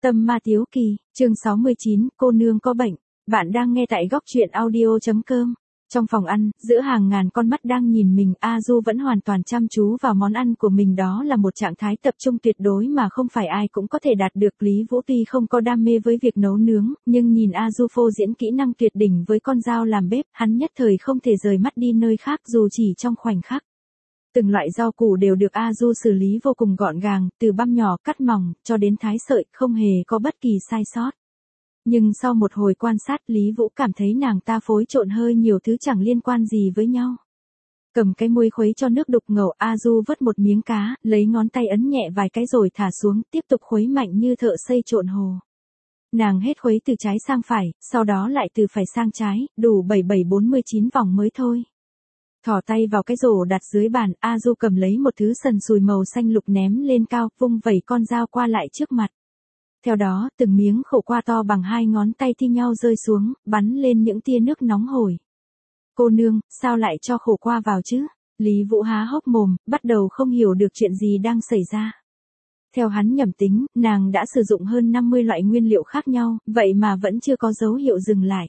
Tâm ma tiếu kỳ, chương 69, cô nương có bệnh. Bạn đang nghe tại góc truyện audio.com. Trong phòng ăn, giữa hàng ngàn con mắt đang nhìn mình, A Du vẫn hoàn toàn chăm chú vào món ăn của mình, đó là một trạng thái tập trung tuyệt đối mà không phải ai cũng có thể đạt được. Lý Vũ tuy không có đam mê với việc nấu nướng, nhưng nhìn A Du phô diễn kỹ năng tuyệt đỉnh với con dao làm bếp, hắn nhất thời không thể rời mắt đi nơi khác dù chỉ trong khoảnh khắc. Từng loại rau củ đều được A Du xử lý vô cùng gọn gàng, từ băm nhỏ cắt mỏng, cho đến thái sợi, không hề có bất kỳ sai sót. Nhưng sau một hồi quan sát, Lý Vũ cảm thấy nàng ta phối trộn hơi nhiều thứ chẳng liên quan gì với nhau. Cầm cái muôi khuấy cho nước đục ngầu, A Du vớt một miếng cá, lấy ngón tay ấn nhẹ vài cái rồi thả xuống, tiếp tục khuấy mạnh như thợ xây trộn hồ. Nàng hết khuấy từ trái sang phải, sau đó lại từ phải sang trái, đủ 77-49 vòng mới thôi. Thỏ tay vào cái rổ đặt dưới bàn, A Du cầm lấy một thứ sần sùi màu xanh lục ném lên cao, vung vẩy con dao qua lại trước mặt. Theo đó, từng miếng khổ qua to bằng 2 ngón tay thi nhau rơi xuống, bắn lên những tia nước nóng hổi. Cô nương, sao lại cho khổ qua vào chứ? Lý Vũ há hốc mồm, bắt đầu không hiểu được chuyện gì đang xảy ra. Theo hắn nhẩm tính, nàng đã sử dụng hơn 50 loại nguyên liệu khác nhau, vậy mà vẫn chưa có dấu hiệu dừng lại.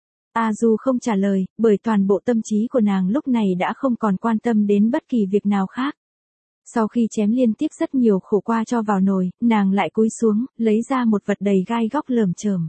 A Du không trả lời, bởi toàn bộ tâm trí của nàng lúc này đã không còn quan tâm đến bất kỳ việc nào khác. Sau khi chém liên tiếp rất nhiều khổ qua cho vào nồi, nàng lại cúi xuống, lấy ra một vật đầy gai góc lởm chởm.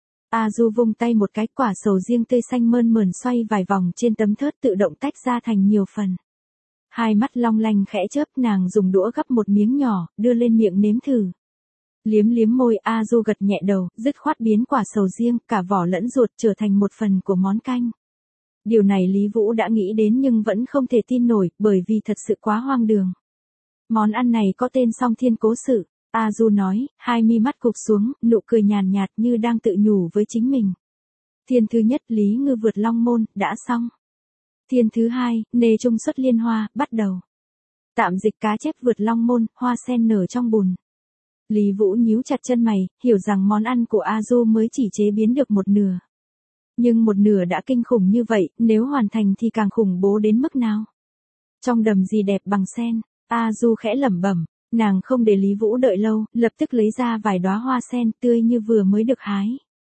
A Du vung tay một cái, quả sầu riêng tươi xanh mơn mởn xoay vài vòng trên tấm thớt tự động tách ra thành nhiều phần. Hai mắt long lanh khẽ chớp, nàng dùng đũa gắp một miếng nhỏ, đưa lên miệng nếm thử. Liếm liếm môi, A Du gật nhẹ đầu, dứt khoát biến quả sầu riêng, cả vỏ lẫn ruột trở thành một phần của món canh. Điều này Lý Vũ đã nghĩ đến nhưng vẫn không thể tin nổi, bởi vì thật sự quá hoang đường. Món ăn này có tên Song Thiên Cố Sự, A Du nói, hai mi mắt cụp xuống, nụ cười nhàn nhạt như đang tự nhủ với chính mình. Thiên thứ nhất, Lý Ngư vượt long môn, đã xong. Thiên thứ hai, nê trung xuất liên hoa, bắt đầu. Tạm dịch cá chép vượt long môn, hoa sen nở trong bùn. Lý Vũ nhíu chặt chân mày, hiểu rằng món ăn của A Du mới chỉ chế biến được một nửa. Nhưng một nửa đã kinh khủng như vậy, nếu hoàn thành thì càng khủng bố đến mức nào? Trong đầm gì đẹp bằng sen, A Du khẽ lẩm bẩm, nàng không để Lý Vũ đợi lâu, lập tức lấy ra vài đóa hoa sen tươi như vừa mới được hái.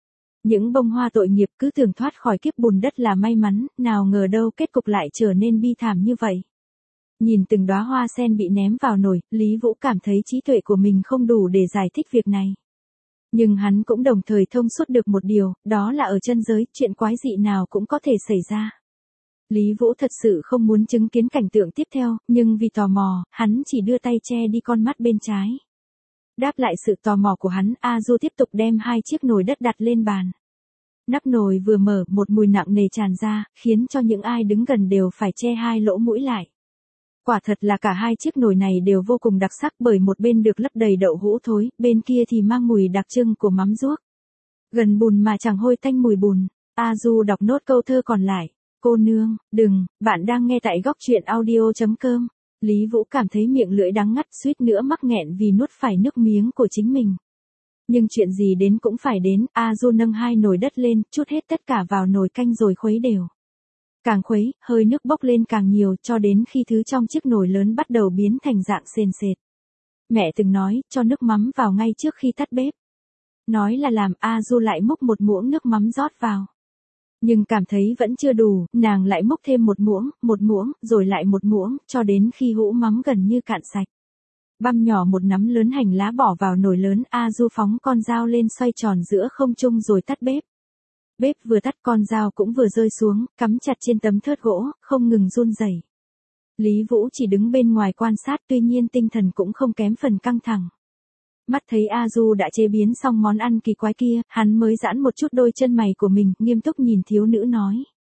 Những bông hoa tội nghiệp cứ tưởng thoát khỏi kiếp bùn đất là may mắn, nào ngờ đâu kết cục lại trở nên bi thảm như vậy. Nhìn từng đóa hoa sen bị ném vào nồi, Lý Vũ cảm thấy trí tuệ của mình không đủ để giải thích việc này. Nhưng hắn cũng đồng thời thông suốt được một điều, đó là ở chân giới, chuyện quái dị nào cũng có thể xảy ra. Lý Vũ thật sự không muốn chứng kiến cảnh tượng tiếp theo, nhưng vì tò mò, hắn chỉ đưa tay che đi con mắt bên trái. Đáp lại sự tò mò của hắn, A Du tiếp tục đem hai chiếc nồi đất đặt lên bàn. Nắp nồi vừa mở, một mùi nặng nề tràn ra, khiến cho những ai đứng gần đều phải che hai lỗ mũi lại. Quả thật là cả hai chiếc nồi này đều vô cùng đặc sắc, bởi một bên được lấp đầy đậu hũ thối, bên kia thì mang mùi đặc trưng của mắm ruốc. Gần bùn mà chẳng hôi tanh mùi bùn. A Du đọc nốt câu thơ còn lại. Cô nương, đừng, bạn đang nghe tại góc truyện audio.com. Lý Vũ cảm thấy miệng lưỡi đắng ngắt, suýt nữa mắc nghẹn vì nuốt phải nước miếng của chính mình. Nhưng chuyện gì đến cũng phải đến, A Du nâng hai nồi đất lên, trút hết tất cả vào nồi canh rồi khuấy đều. Càng khuấy, hơi nước bốc lên càng nhiều, cho đến khi thứ trong chiếc nồi lớn bắt đầu biến thành dạng sền sệt. Mẹ từng nói, cho nước mắm vào ngay trước khi tắt bếp. Nói là làm, A Du lại múc một muỗng nước mắm rót vào. Nhưng cảm thấy vẫn chưa đủ, nàng lại múc thêm một muỗng, rồi lại một muỗng, cho đến khi hũ mắm gần như cạn sạch. Băm nhỏ một nắm lớn hành lá bỏ vào nồi lớn, A Du phóng con dao lên xoay tròn giữa không trung rồi tắt bếp. Bếp vừa tắt, con dao cũng vừa rơi xuống, cắm chặt trên tấm thớt gỗ, không ngừng run rẩy. Lý Vũ chỉ đứng bên ngoài quan sát, tuy nhiên tinh thần cũng không kém phần căng thẳng. Mắt thấy A Du đã chế biến xong món ăn kỳ quái kia, hắn mới giãn một chút đôi chân mày của mình, nghiêm túc nhìn thiếu nữ nói.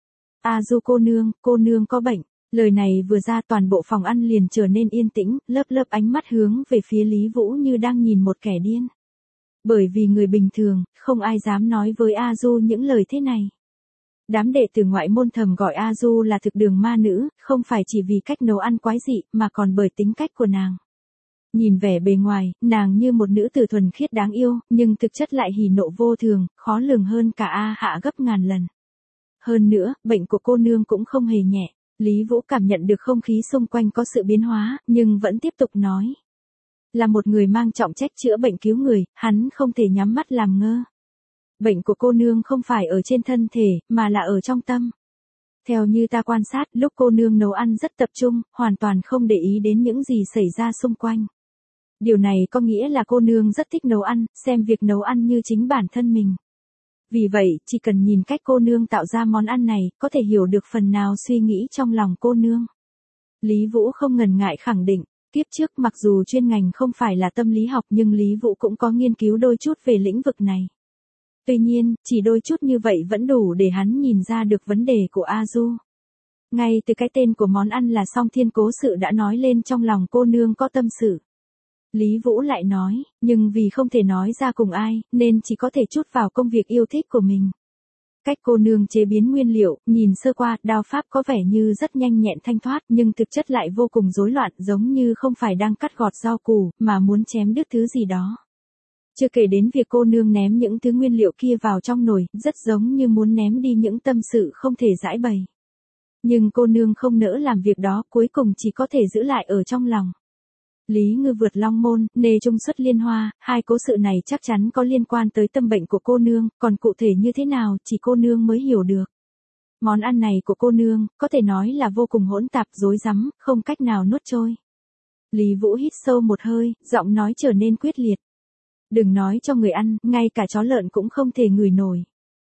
A Du cô nương có bệnh. Lời này vừa ra, toàn bộ phòng ăn liền trở nên yên tĩnh, lớp lớp ánh mắt hướng về phía Lý Vũ như đang nhìn một kẻ điên. Bởi vì người bình thường, không ai dám nói với A Du những lời thế này. Đám đệ tử ngoại môn thầm gọi A Du là thực đường ma nữ, không phải chỉ vì cách nấu ăn quái dị, mà còn bởi tính cách của nàng. Nhìn vẻ bề ngoài, nàng như một nữ tử thuần khiết đáng yêu, nhưng thực chất lại hỉ nộ vô thường, khó lường hơn cả A Hạ gấp ngàn lần. Hơn nữa, bệnh của cô nương cũng không hề nhẹ. Lý Vũ cảm nhận được không khí xung quanh có sự biến hóa, nhưng vẫn tiếp tục nói. Là một người mang trọng trách chữa bệnh cứu người, hắn không thể nhắm mắt làm ngơ. Bệnh của cô nương không phải ở trên thân thể, mà là ở trong tâm. Theo như ta quan sát, lúc cô nương nấu ăn rất tập trung, hoàn toàn không để ý đến những gì xảy ra xung quanh. Điều này có nghĩa là cô nương rất thích nấu ăn, xem việc nấu ăn như chính bản thân mình. Vì vậy, chỉ cần nhìn cách cô nương tạo ra món ăn này, có thể hiểu được phần nào suy nghĩ trong lòng cô nương. Lý Vũ không ngần ngại khẳng định, kiếp trước mặc dù chuyên ngành không phải là tâm lý học nhưng Lý Vũ cũng có nghiên cứu đôi chút về lĩnh vực này. Tuy nhiên, chỉ đôi chút như vậy vẫn đủ để hắn nhìn ra được vấn đề của A Du. Ngay từ cái tên của món ăn là Song Thiên Cố Sự đã nói lên trong lòng cô nương có tâm sự. Lý Vũ lại nói, nhưng vì không thể nói ra cùng ai, nên chỉ có thể chút vào công việc yêu thích của mình. Cách cô nương chế biến nguyên liệu, nhìn sơ qua, đao pháp có vẻ như rất nhanh nhẹn thanh thoát, nhưng thực chất lại vô cùng rối loạn, giống như không phải đang cắt gọt rau củ, mà muốn chém đứt thứ gì đó. Chưa kể đến việc cô nương ném những thứ nguyên liệu kia vào trong nồi, rất giống như muốn ném đi những tâm sự không thể giải bày. Nhưng cô nương không nỡ làm việc đó, cuối cùng chỉ có thể giữ lại ở trong lòng. Lý Ngư vượt long môn, nề trung xuất liên hoa, hai cố sự này chắc chắn có liên quan tới tâm bệnh của cô nương, còn cụ thể như thế nào, chỉ cô nương mới hiểu được. Món ăn này của cô nương, có thể nói là vô cùng hỗn tạp rối rắm, không cách nào nuốt trôi. Lý Vũ hít sâu một hơi, giọng nói trở nên quyết liệt. Đừng nói cho người ăn, ngay cả chó lợn cũng không thể ngửi nổi.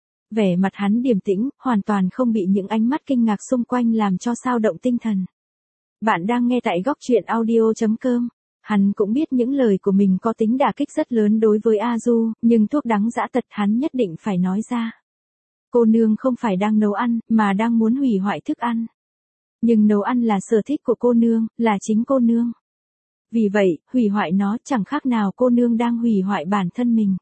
Vẻ mặt hắn điềm tĩnh, hoàn toàn không bị những ánh mắt kinh ngạc xung quanh làm cho xao động tinh thần. Bạn đang nghe tại góc truyện audio.com. Hắn cũng biết những lời của mình có tính đả kích rất lớn đối với A Du, nhưng thuốc đắng dã tật hắn nhất định phải nói ra. Cô nương không phải đang nấu ăn, mà đang muốn hủy hoại thức ăn. Nhưng nấu ăn là sở thích của cô nương, là chính cô nương. Vì vậy, hủy hoại nó chẳng khác nào cô nương đang hủy hoại bản thân mình.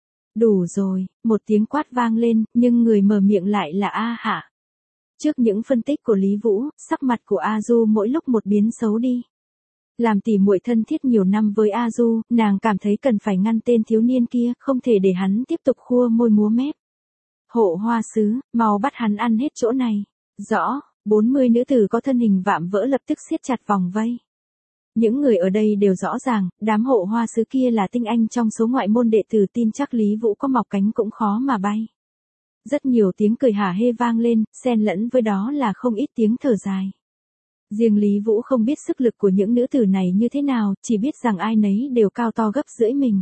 Đủ rồi, một tiếng quát vang lên, nhưng người mở miệng lại là A Hạ. Trước những phân tích của Lý Vũ, sắc mặt của A Du mỗi lúc một biến xấu đi. Làm tỉ muội thân thiết nhiều năm với A Du, nàng cảm thấy cần phải ngăn tên thiếu niên kia, không thể để hắn tiếp tục khua môi múa mép. Hộ Hoa Sứ, mau bắt hắn ăn hết chỗ này. Rõ, 40 nữ tử có thân hình vạm vỡ lập tức siết chặt vòng vây. Những người ở đây đều rõ ràng, đám Hộ Hoa Sứ kia là tinh anh trong số ngoại môn đệ tử, tin chắc Lý Vũ có mọc cánh cũng khó mà bay. Rất nhiều tiếng cười hả hê vang lên, xen lẫn với đó là không ít tiếng thở dài. Riêng Lý Vũ không biết sức lực của những nữ tử này như thế nào, chỉ biết rằng ai nấy đều cao to gấp rưỡi mình.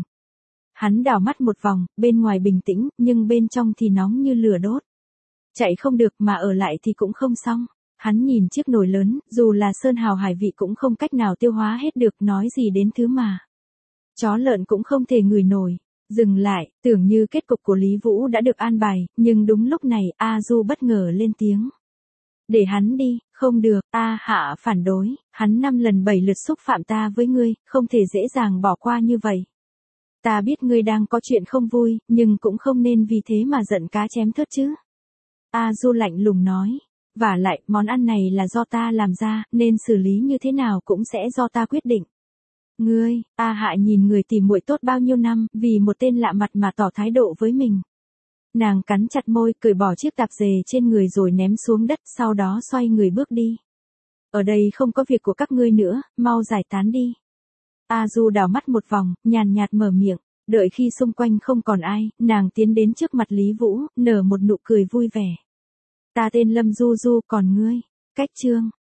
Hắn đảo mắt một vòng, bên ngoài bình tĩnh, nhưng bên trong thì nóng như lửa đốt. Chạy không được mà ở lại thì cũng không xong. Hắn nhìn chiếc nồi lớn, dù là sơn hào hải vị cũng không cách nào tiêu hóa hết được, nói gì đến thứ mà chó lợn cũng không thể ngửi nổi. Dừng lại, tưởng như kết cục của Lý Vũ đã được an bài, nhưng đúng lúc này, A Du bất ngờ lên tiếng. Để hắn đi, không được, A Hạ phản đối, hắn 5 lần 7 lượt xúc phạm ta với ngươi, không thể dễ dàng bỏ qua như vậy. Ta biết ngươi đang có chuyện không vui, nhưng cũng không nên vì thế mà giận cá chém thớt chứ. A Du lạnh lùng nói. Vả lại, món ăn này là do ta làm ra, nên xử lý như thế nào cũng sẽ do ta quyết định. Ngươi, A Hạ nhìn người tỉ muội tốt bao nhiêu năm, vì một tên lạ mặt mà tỏ thái độ với mình. Nàng cắn chặt môi, cởi bỏ chiếc tạp dề trên người rồi ném xuống đất, sau đó xoay người bước đi. Ở đây không có việc của các ngươi nữa, mau giải tán đi. A Du đảo mắt một vòng, nhàn nhạt mở miệng, đợi khi xung quanh không còn ai, nàng tiến đến trước mặt Lý Vũ, nở một nụ cười vui vẻ. Ta tên Lâm Du Du, còn ngươi? Cách chương.